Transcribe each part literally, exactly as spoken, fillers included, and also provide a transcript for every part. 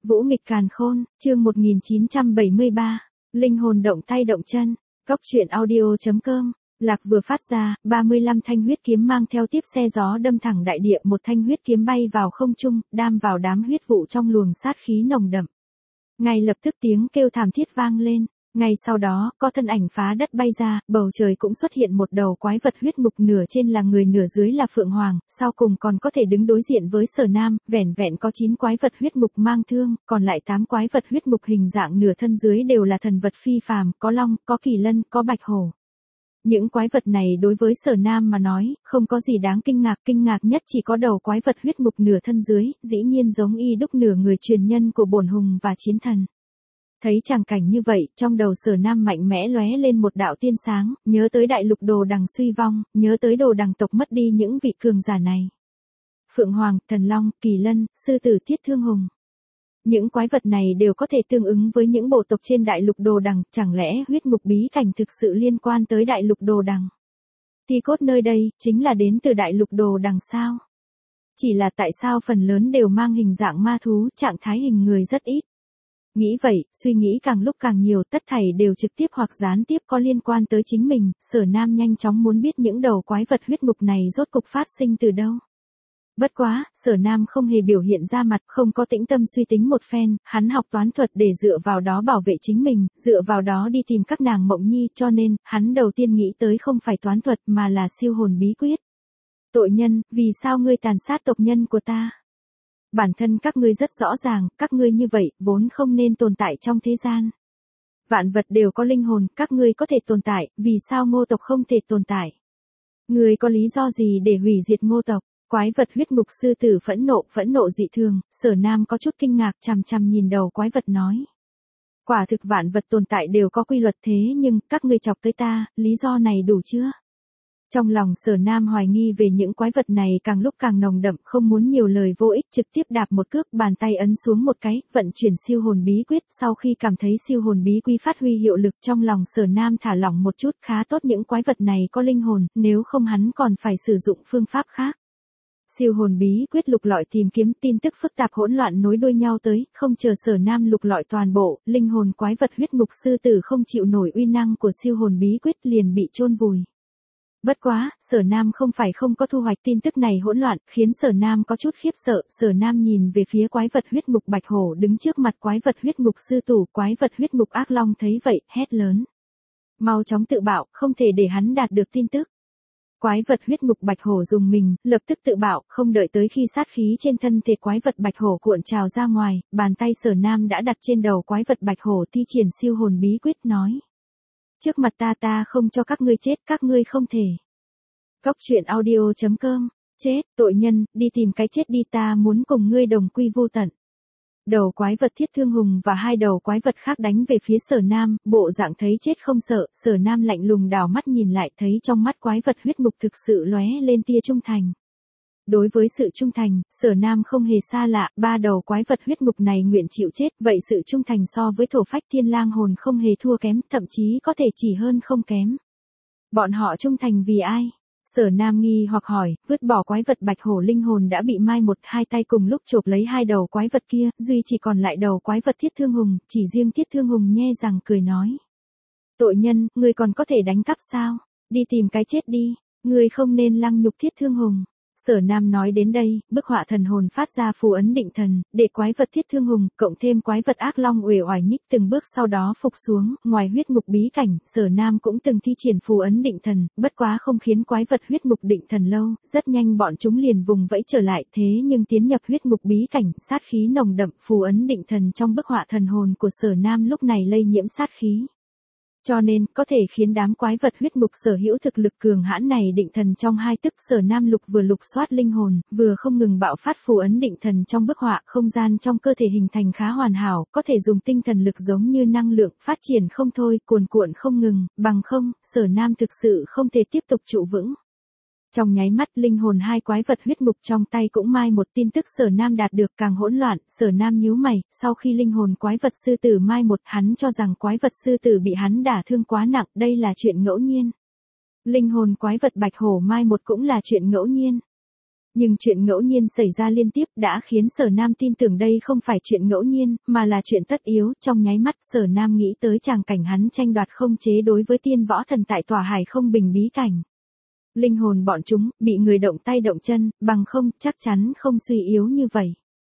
Vũ nghịch càn khôn, chương một nghìn chín trăm bảy mươi ba, linh hồn động tay động chân, cóc truyện audio.com. Lạc vừa phát ra, ba mươi lăm thanh huyết kiếm mang theo tiếp xe gió đâm thẳng đại địa, một thanh huyết kiếm bay vào không trung, đam vào đám huyết vụ trong luồng sát khí nồng đậm. Ngay lập tức tiếng kêu thảm thiết vang lên, ngay sau đó, có thân ảnh phá đất bay ra, bầu trời cũng xuất hiện một đầu quái vật huyết mục, nửa trên là người nửa dưới là Phượng Hoàng, sau cùng còn có thể đứng đối diện với Sở Nam, vẻn vẹn có chín quái vật huyết mục mang thương, còn lại tám quái vật huyết mục hình dạng nửa thân dưới đều là thần vật phi phàm, có long, có kỳ lân, có bạch hổ. Những quái vật này đối với Sở Nam mà nói, không có gì đáng kinh ngạc, kinh ngạc nhất chỉ có đầu quái vật huyết mục nửa thân dưới, dĩ nhiên giống y đúc nửa người truyền nhân của bổn hùng và chiến thần. Thấy tràng cảnh như vậy, trong đầu Sở Nam mạnh mẽ lóe lên một đạo tiên sáng, nhớ tới đại lục đồ đằng suy vong, nhớ tới đồ đằng tộc mất đi những vị cường giả này. Phượng Hoàng, Thần Long, Kỳ Lân, Sư Tử, Thiết Thương Hùng. Những quái vật này đều có thể tương ứng với những bộ tộc trên đại lục đồ đằng, chẳng lẽ huyết mục bí cảnh thực sự liên quan tới đại lục đồ đằng? Thi cốt nơi đây, chính là đến từ đại lục đồ đằng sao? Chỉ là tại sao phần lớn đều mang hình dạng ma thú, trạng thái hình người rất ít? Nghĩ vậy, suy nghĩ càng lúc càng nhiều, tất thảy đều trực tiếp hoặc gián tiếp có liên quan tới chính mình, Sở Nam nhanh chóng muốn biết những đầu quái vật huyết mục này rốt cục phát sinh từ đâu. Bất quá, Sở Nam không hề biểu hiện ra mặt, không có tĩnh tâm suy tính một phen, hắn học toán thuật để dựa vào đó bảo vệ chính mình, dựa vào đó đi tìm các nàng mộng nhi, cho nên, hắn đầu tiên nghĩ tới không phải toán thuật mà là siêu hồn bí quyết. Tội nhân, vì sao ngươi tàn sát tộc nhân của ta? Bản thân các ngươi rất rõ ràng, các ngươi như vậy, vốn không nên tồn tại trong thế gian. Vạn vật đều có linh hồn, các ngươi có thể tồn tại, vì sao Ngô tộc không thể tồn tại? Ngươi có lý do gì để hủy diệt Ngô tộc? Quái vật huyết mục sư tử phẫn nộ, phẫn nộ dị thường, Sở Nam có chút kinh ngạc chằm chằm nhìn đầu quái vật nói. Quả thực vạn vật tồn tại đều có quy luật thế nhưng, các ngươi chọc tới ta, lý do này đủ chưa? Trong lòng Sở Nam hoài nghi về những quái vật này càng lúc càng nồng đậm, không muốn nhiều lời vô ích, trực tiếp đạp một cước, bàn tay ấn xuống một cái, vận chuyển siêu hồn bí quyết, sau khi cảm thấy siêu hồn bí quy phát huy hiệu lực, trong lòng Sở Nam thả lỏng một chút, khá tốt những quái vật này có linh hồn, nếu không hắn còn phải sử dụng phương pháp khác. Siêu hồn bí quyết lục lọi tìm kiếm, tin tức phức tạp hỗn loạn nối đuôi nhau tới, không chờ Sở Nam lục lọi toàn bộ, linh hồn quái vật huyết mục sư tử không chịu nổi uy năng của siêu hồn bí quyết liền bị chôn vùi. Bất quá, Sở Nam không phải không có thu hoạch, tin tức này hỗn loạn, khiến Sở Nam có chút khiếp sợ, Sở Nam nhìn về phía quái vật huyết mục bạch hổ đứng trước mặt quái vật huyết mục sư tử, quái vật huyết mục ác long thấy vậy, hét lớn. Mau chóng tự bạo, không thể để hắn đạt được tin tức. Quái vật huyết mục bạch hổ dùng mình, lập tức tự bạo, không đợi tới khi sát khí trên thân thể quái vật bạch hổ cuộn trào ra ngoài, bàn tay Sở Nam đã đặt trên đầu quái vật bạch hổ thi triển siêu hồn bí quyết nói. Trước mặt ta ta không cho các ngươi chết, các ngươi không thể. Cóc truyện audio.com, chết, tội nhân, đi tìm cái chết đi, ta muốn cùng ngươi đồng quy vô tận. Đầu quái vật Thiết Thương Hùng và hai đầu quái vật khác đánh về phía Sở Nam, bộ dạng thấy chết không sợ, Sở Nam lạnh lùng đảo mắt nhìn lại, thấy trong mắt quái vật huyết mục thực sự lóe lên tia trung thành. Đối với sự trung thành, Sở Nam không hề xa lạ, ba đầu quái vật huyết mục này nguyện chịu chết, vậy sự trung thành so với thổ phách thiên lang hồn không hề thua kém, thậm chí có thể chỉ hơn không kém. Bọn họ trung thành vì ai? Sở Nam nghi hoặc hỏi, vứt bỏ quái vật bạch hổ linh hồn đã bị mai một, hai tay cùng lúc chộp lấy hai đầu quái vật kia, duy chỉ còn lại đầu quái vật Thiết Thương Hùng, chỉ riêng Thiết Thương Hùng nhe răng cười nói. Tội nhân, ngươi còn có thể đánh cắp sao? Đi tìm cái chết đi, ngươi không nên lăng nhục Thiết Thương Hùng. Sở Nam nói đến đây, bức họa thần hồn phát ra phù ấn định thần, để quái vật Thiết Thương Hùng, cộng thêm quái vật ác long uể oải nhích từng bước sau đó phục xuống, ngoài huyết mục bí cảnh, Sở Nam cũng từng thi triển phù ấn định thần, bất quá không khiến quái vật huyết mục định thần lâu, rất nhanh bọn chúng liền vùng vẫy trở lại, thế nhưng tiến nhập huyết mục bí cảnh, sát khí nồng đậm, phù ấn định thần trong bức họa thần hồn của Sở Nam lúc này lây nhiễm sát khí. Cho nên, có thể khiến đám quái vật huyết mục sở hữu thực lực cường hãn này định thần trong hai tức. Sở Nam lục vừa lục soát linh hồn, vừa không ngừng bạo phát phù ấn định thần trong bức họa, không gian trong cơ thể hình thành khá hoàn hảo, có thể dùng tinh thần lực giống như năng lượng, phát triển không thôi, cuồn cuộn không ngừng, bằng không, Sở Nam thực sự không thể tiếp tục trụ vững. Trong nháy mắt, linh hồn hai quái vật huyết mục trong tay cũng mai một, tin tức Sở Nam đạt được càng hỗn loạn, Sở Nam nhíu mày, sau khi linh hồn quái vật sư tử mai một, hắn cho rằng quái vật sư tử bị hắn đả thương quá nặng, đây là chuyện ngẫu nhiên. Linh hồn quái vật bạch hổ mai một cũng là chuyện ngẫu nhiên. Nhưng chuyện ngẫu nhiên xảy ra liên tiếp đã khiến Sở Nam tin tưởng đây không phải chuyện ngẫu nhiên, mà là chuyện tất yếu. Trong nháy mắt Sở Nam nghĩ tới tràng cảnh hắn tranh đoạt không chế đối với tiên võ thần tại tòa hải không bình bí cảnh. Linh hồn bọn chúng, bị người động tay động chân, bằng không, chắc chắn không suy yếu như vậy.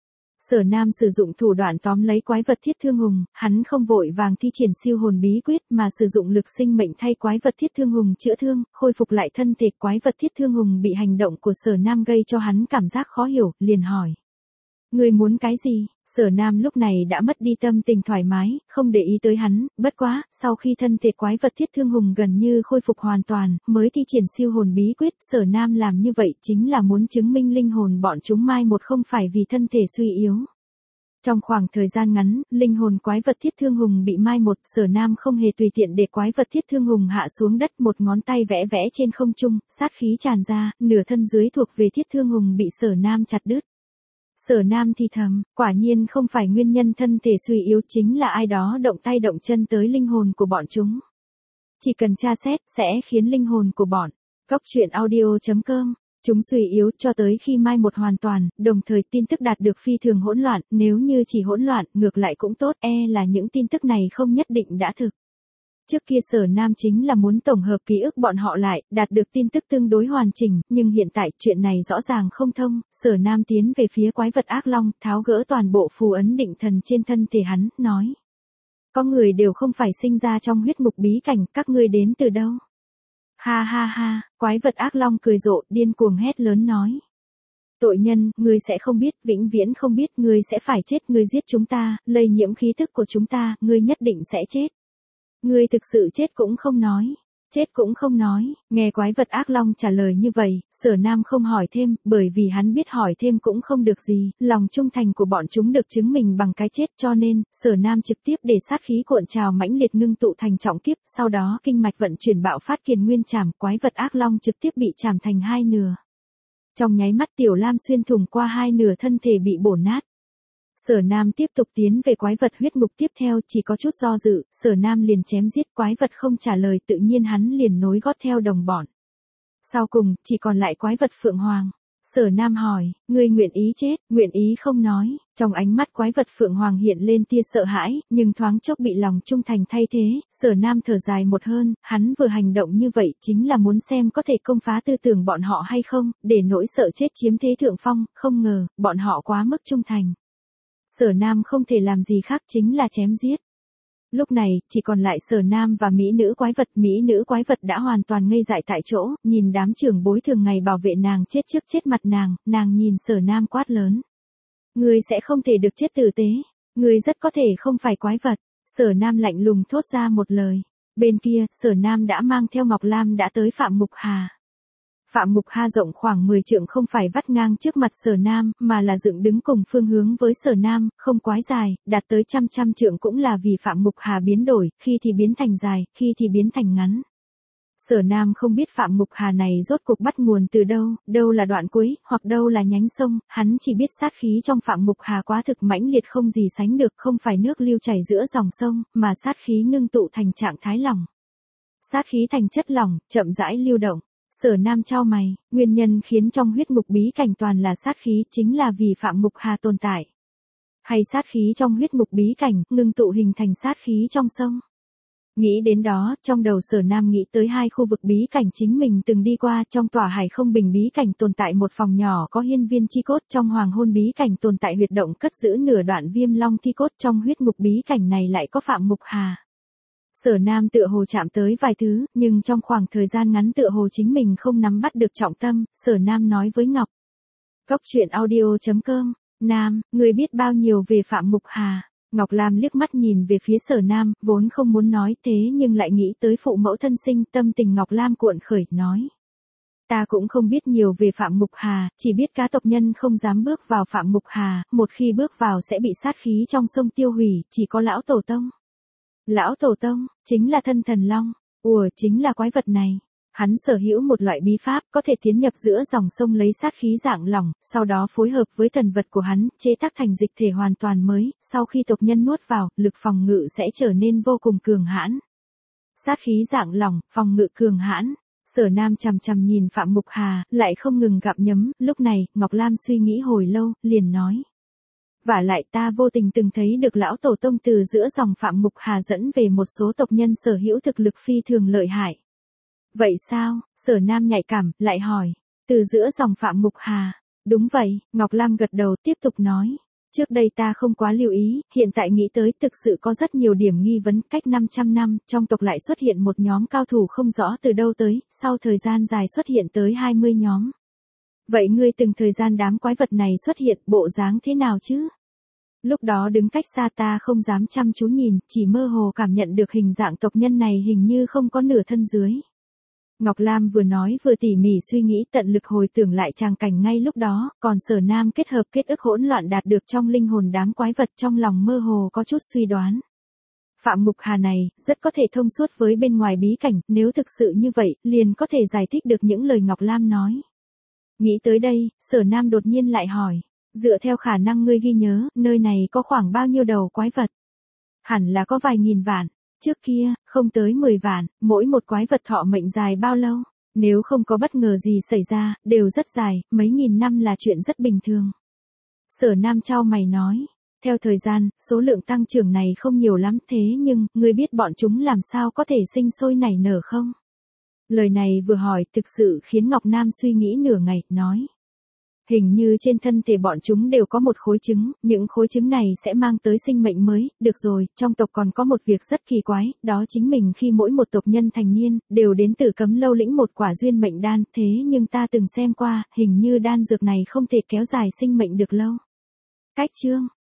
Sở Nam sử dụng thủ đoạn tóm lấy quái vật thiết thương hùng, hắn không vội vàng thi triển siêu hồn bí quyết mà sử dụng lực sinh mệnh thay quái vật thiết thương hùng chữa thương, khôi phục lại thân thể. Quái vật thiết thương hùng bị hành động của Sở Nam gây cho hắn cảm giác khó hiểu, liền hỏi. Người muốn cái gì? Sở Nam lúc này đã mất đi tâm tình thoải mái, không để ý tới hắn, bất quá, sau khi thân thể quái vật thiết thương hùng gần như khôi phục hoàn toàn, mới thi triển siêu hồn bí quyết. Sở Nam làm như vậy chính là muốn chứng minh linh hồn bọn chúng mai một không phải vì thân thể suy yếu. Trong khoảng thời gian ngắn, linh hồn quái vật thiết thương hùng bị mai một, Sở Nam không hề tùy tiện để quái vật thiết thương hùng hạ xuống đất, một ngón tay vẽ vẽ trên không trung, sát khí tràn ra, nửa thân dưới thuộc về thiết thương hùng bị Sở Nam chặt đứt. Sở Nam thì thầm, quả nhiên không phải nguyên nhân thân thể suy yếu, chính là ai đó động tay động chân tới linh hồn của bọn chúng. Chỉ cần tra xét, sẽ khiến linh hồn của bọn Cóc truyện audio chấm com chúng suy yếu cho tới khi mai một hoàn toàn, đồng thời tin tức đạt được phi thường hỗn loạn, nếu như chỉ hỗn loạn, ngược lại cũng tốt, e là những tin tức này không nhất định đã thực. Trước kia Sở Nam chính là muốn tổng hợp ký ức bọn họ lại, đạt được tin tức tương đối hoàn chỉnh, nhưng hiện tại chuyện này rõ ràng không thông. Sở Nam tiến về phía quái vật ác long, tháo gỡ toàn bộ phù ấn định thần trên thân thể hắn, nói. Có người đều không phải sinh ra trong huyết ngục bí cảnh, các ngươi đến từ đâu? Ha ha ha, quái vật ác long cười rộ, điên cuồng hét lớn nói. Tội nhân, ngươi sẽ không biết, vĩnh viễn không biết, ngươi sẽ phải chết, ngươi giết chúng ta, lây nhiễm khí tức của chúng ta, ngươi nhất định sẽ chết. Ngươi thực sự chết cũng không nói, chết cũng không nói. Nghe quái vật ác long trả lời như vậy, Sở Nam không hỏi thêm, bởi vì hắn biết hỏi thêm cũng không được gì, lòng trung thành của bọn chúng được chứng minh bằng cái chết, cho nên, Sở Nam trực tiếp để sát khí cuộn trào mãnh liệt ngưng tụ thành trọng kiếp, sau đó kinh mạch vận chuyển bạo phát kiền nguyên trảm, quái vật ác long trực tiếp bị chảm thành hai nửa. Trong nháy mắt Tiểu Lam xuyên thủng qua hai nửa thân thể bị bổ nát. Sở Nam tiếp tục tiến về quái vật huyết ngục tiếp theo, chỉ có chút do dự, Sở Nam liền chém giết, quái vật không trả lời, tự nhiên hắn liền nối gót theo đồng bọn. Sau cùng, chỉ còn lại quái vật Phượng Hoàng. Sở Nam hỏi, ngươi nguyện ý chết, nguyện ý không nói, trong ánh mắt quái vật Phượng Hoàng hiện lên tia sợ hãi, nhưng thoáng chốc bị lòng trung thành thay thế. Sở Nam thở dài một hơn, hắn vừa hành động như vậy chính là muốn xem có thể công phá tư tưởng bọn họ hay không, để nỗi sợ chết chiếm thế thượng phong, không ngờ, bọn họ quá mức trung thành. Sở Nam không thể làm gì khác chính là chém giết. Lúc này, chỉ còn lại Sở Nam và mỹ nữ quái vật. Mỹ nữ quái vật đã hoàn toàn ngây dại tại chỗ, nhìn đám trưởng bối thường ngày bảo vệ nàng chết trước chết mặt nàng, nàng nhìn Sở Nam quát lớn. Ngươi sẽ không thể được chết tử tế, ngươi rất có thể không phải quái vật. Sở Nam lạnh lùng thốt ra một lời. Bên kia, Sở Nam đã mang theo Ngọc Lam đã tới Phạm Mục Hà. Phạm Mục Hà rộng khoảng mười trượng không phải vắt ngang trước mặt Sở Nam, mà là dựng đứng cùng phương hướng với Sở Nam, không quái dài, đạt tới trăm trăm trượng cũng là vì Phạm Mục Hà biến đổi, khi thì biến thành dài, khi thì biến thành ngắn. Sở Nam không biết Phạm Mục Hà này rốt cuộc bắt nguồn từ đâu, đâu là đoạn cuối, hoặc đâu là nhánh sông, hắn chỉ biết sát khí trong Phạm Mục Hà quá thực mãnh liệt không gì sánh được, không phải nước lưu chảy giữa dòng sông, mà sát khí ngưng tụ thành trạng thái lỏng. Sát khí thành chất lỏng, chậm rãi lưu động. Sở Nam chau mày, nguyên nhân khiến trong huyết ngục bí cảnh toàn là sát khí chính là vì Phạm Mục Hà tồn tại. Hay sát khí trong huyết ngục bí cảnh, ngưng tụ hình thành sát khí trong sông. Nghĩ đến đó, trong đầu Sở Nam nghĩ tới hai khu vực bí cảnh chính mình từng đi qua. Trong tòa hải không bình bí cảnh tồn tại một phòng nhỏ có hiên viên chi cốt, trong hoàng hôn bí cảnh tồn tại huyệt động cất giữ nửa đoạn viêm long thi cốt, trong huyết ngục bí cảnh này lại có Phạm Mục Hà. Sở Nam tựa hồ chạm tới vài thứ, nhưng trong khoảng thời gian ngắn tựa hồ chính mình không nắm bắt được trọng tâm. Sở Nam nói với Ngọc. Cóc truyện audio chấm com, Nam, người biết bao nhiêu về Phạm Mục Hà? Ngọc Lam liếc mắt nhìn về phía Sở Nam, vốn không muốn nói thế nhưng lại nghĩ tới phụ mẫu thân sinh, tâm tình Ngọc Lam cuộn khởi, nói. Ta cũng không biết nhiều về Phạm Mục Hà, chỉ biết cá tộc nhân không dám bước vào Phạm Mục Hà, một khi bước vào sẽ bị sát khí trong sông tiêu hủy, chỉ có lão tổ tông. Lão tổ tông, chính là thân thần long, ùa chính là quái vật này. Hắn sở hữu một loại bí pháp có thể tiến nhập giữa dòng sông lấy sát khí dạng lỏng, sau đó phối hợp với thần vật của hắn, chế tác thành dịch thể hoàn toàn mới, sau khi tộc nhân nuốt vào, lực phòng ngự sẽ trở nên vô cùng cường hãn. Sát khí dạng lỏng, phòng ngự cường hãn. Sở Nam chằm chằm nhìn Phạm Mục Hà, lại không ngừng gặm nhấm, lúc này, Ngọc Lam suy nghĩ hồi lâu, liền nói. Vả lại ta vô tình từng thấy được lão tổ tông từ giữa dòng Phạm Mục Hà dẫn về một số tộc nhân sở hữu thực lực phi thường lợi hại. Vậy sao? Sở Nam nhạy cảm, lại hỏi. Từ giữa dòng Phạm Mục Hà. Đúng vậy, Ngọc Lam gật đầu tiếp tục nói. Trước đây ta không quá lưu ý, hiện tại nghĩ tới thực sự có rất nhiều điểm nghi vấn. Cách năm trăm năm, trong tộc lại xuất hiện một nhóm cao thủ không rõ từ đâu tới, sau thời gian dài xuất hiện tới hai mươi nhóm. Vậy ngươi từng thời gian đám quái vật này xuất hiện bộ dáng thế nào chứ? Lúc đó đứng cách xa ta không dám chăm chú nhìn, chỉ mơ hồ cảm nhận được hình dạng tộc nhân này hình như không có nửa thân dưới. Ngọc Lam vừa nói vừa tỉ mỉ suy nghĩ tận lực hồi tưởng lại tràng cảnh ngay lúc đó, còn Sở Nam kết hợp kết ức hỗn loạn đạt được trong linh hồn đám quái vật trong lòng mơ hồ có chút suy đoán. Phạm Mục Hà này, rất có thể thông suốt với bên ngoài bí cảnh, nếu thực sự như vậy, liền có thể giải thích được những lời Ngọc Lam nói. Nghĩ tới đây, Sở Nam đột nhiên lại hỏi, dựa theo khả năng ngươi ghi nhớ, nơi này có khoảng bao nhiêu đầu quái vật? Hẳn là có vài nghìn vạn. Trước kia, không tới mười vạn, mỗi một quái vật thọ mệnh dài bao lâu? Nếu không có bất ngờ gì xảy ra, đều rất dài, mấy nghìn năm là chuyện rất bình thường. Sở Nam chau mày nói, theo thời gian, số lượng tăng trưởng này không nhiều lắm, thế nhưng, ngươi biết bọn chúng làm sao có thể sinh sôi nảy nở không? Lời này vừa hỏi thực sự khiến Ngọc Nam suy nghĩ nửa ngày, nói. Hình như trên thân thể bọn chúng đều có một khối trứng, những khối trứng này sẽ mang tới sinh mệnh mới, được rồi, trong tộc còn có một việc rất kỳ quái, đó chính mình khi mỗi một tộc nhân thành niên, đều đến từ Cấm Lâu lĩnh một quả duyên mệnh đan, thế nhưng ta từng xem qua, hình như đan dược này không thể kéo dài sinh mệnh được lâu. Cách chương